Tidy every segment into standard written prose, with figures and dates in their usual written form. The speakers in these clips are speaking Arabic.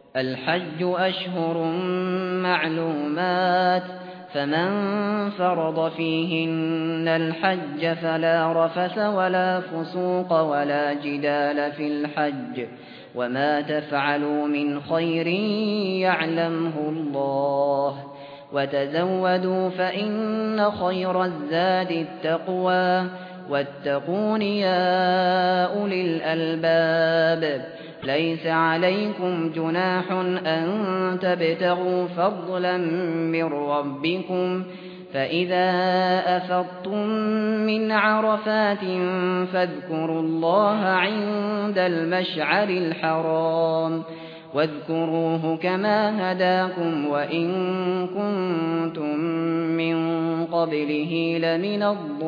الحج أشهر معلومات فمن فرض فيهن الحج فلا رفث ولا فسوق ولا جدال في الحج وما تفعلوا من خير يعلمه الله وتزودوا فإن خير الزاد التقوى واتقون يا أولي الألباب ليس عليكم جناح أن تبتغوا فضلا من ربكم فإذا أفضتم من عرفات فاذكروا الله عند المشعر الحرام واذكروه كما هداكم وإن كنتم من قبله لمن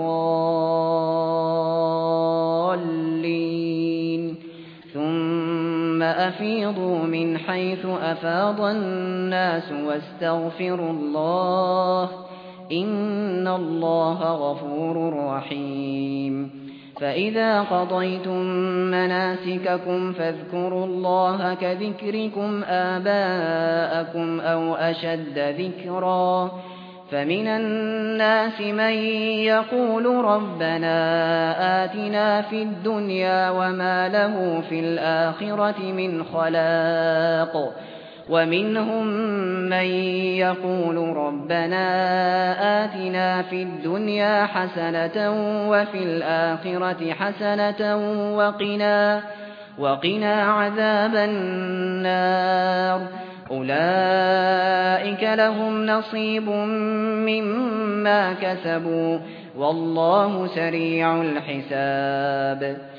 الضالين ثم أفيضوا من حيث أفاض الناس واستغفروا الله إن الله غفور رحيم فإذا قضيتم مناسككم فاذكروا الله كذكركم آباءكم أو أشد ذكرا فمن الناس من يقول ربنا آتنا في الدنيا وما له في الآخرة من خلاق ومنهم من يقول ربنا آتنا في الدنيا حسنة وفي الآخرة حسنة وقنا عذاب النار أولئك لهم نصيب مما كسبوا والله سريع الحساب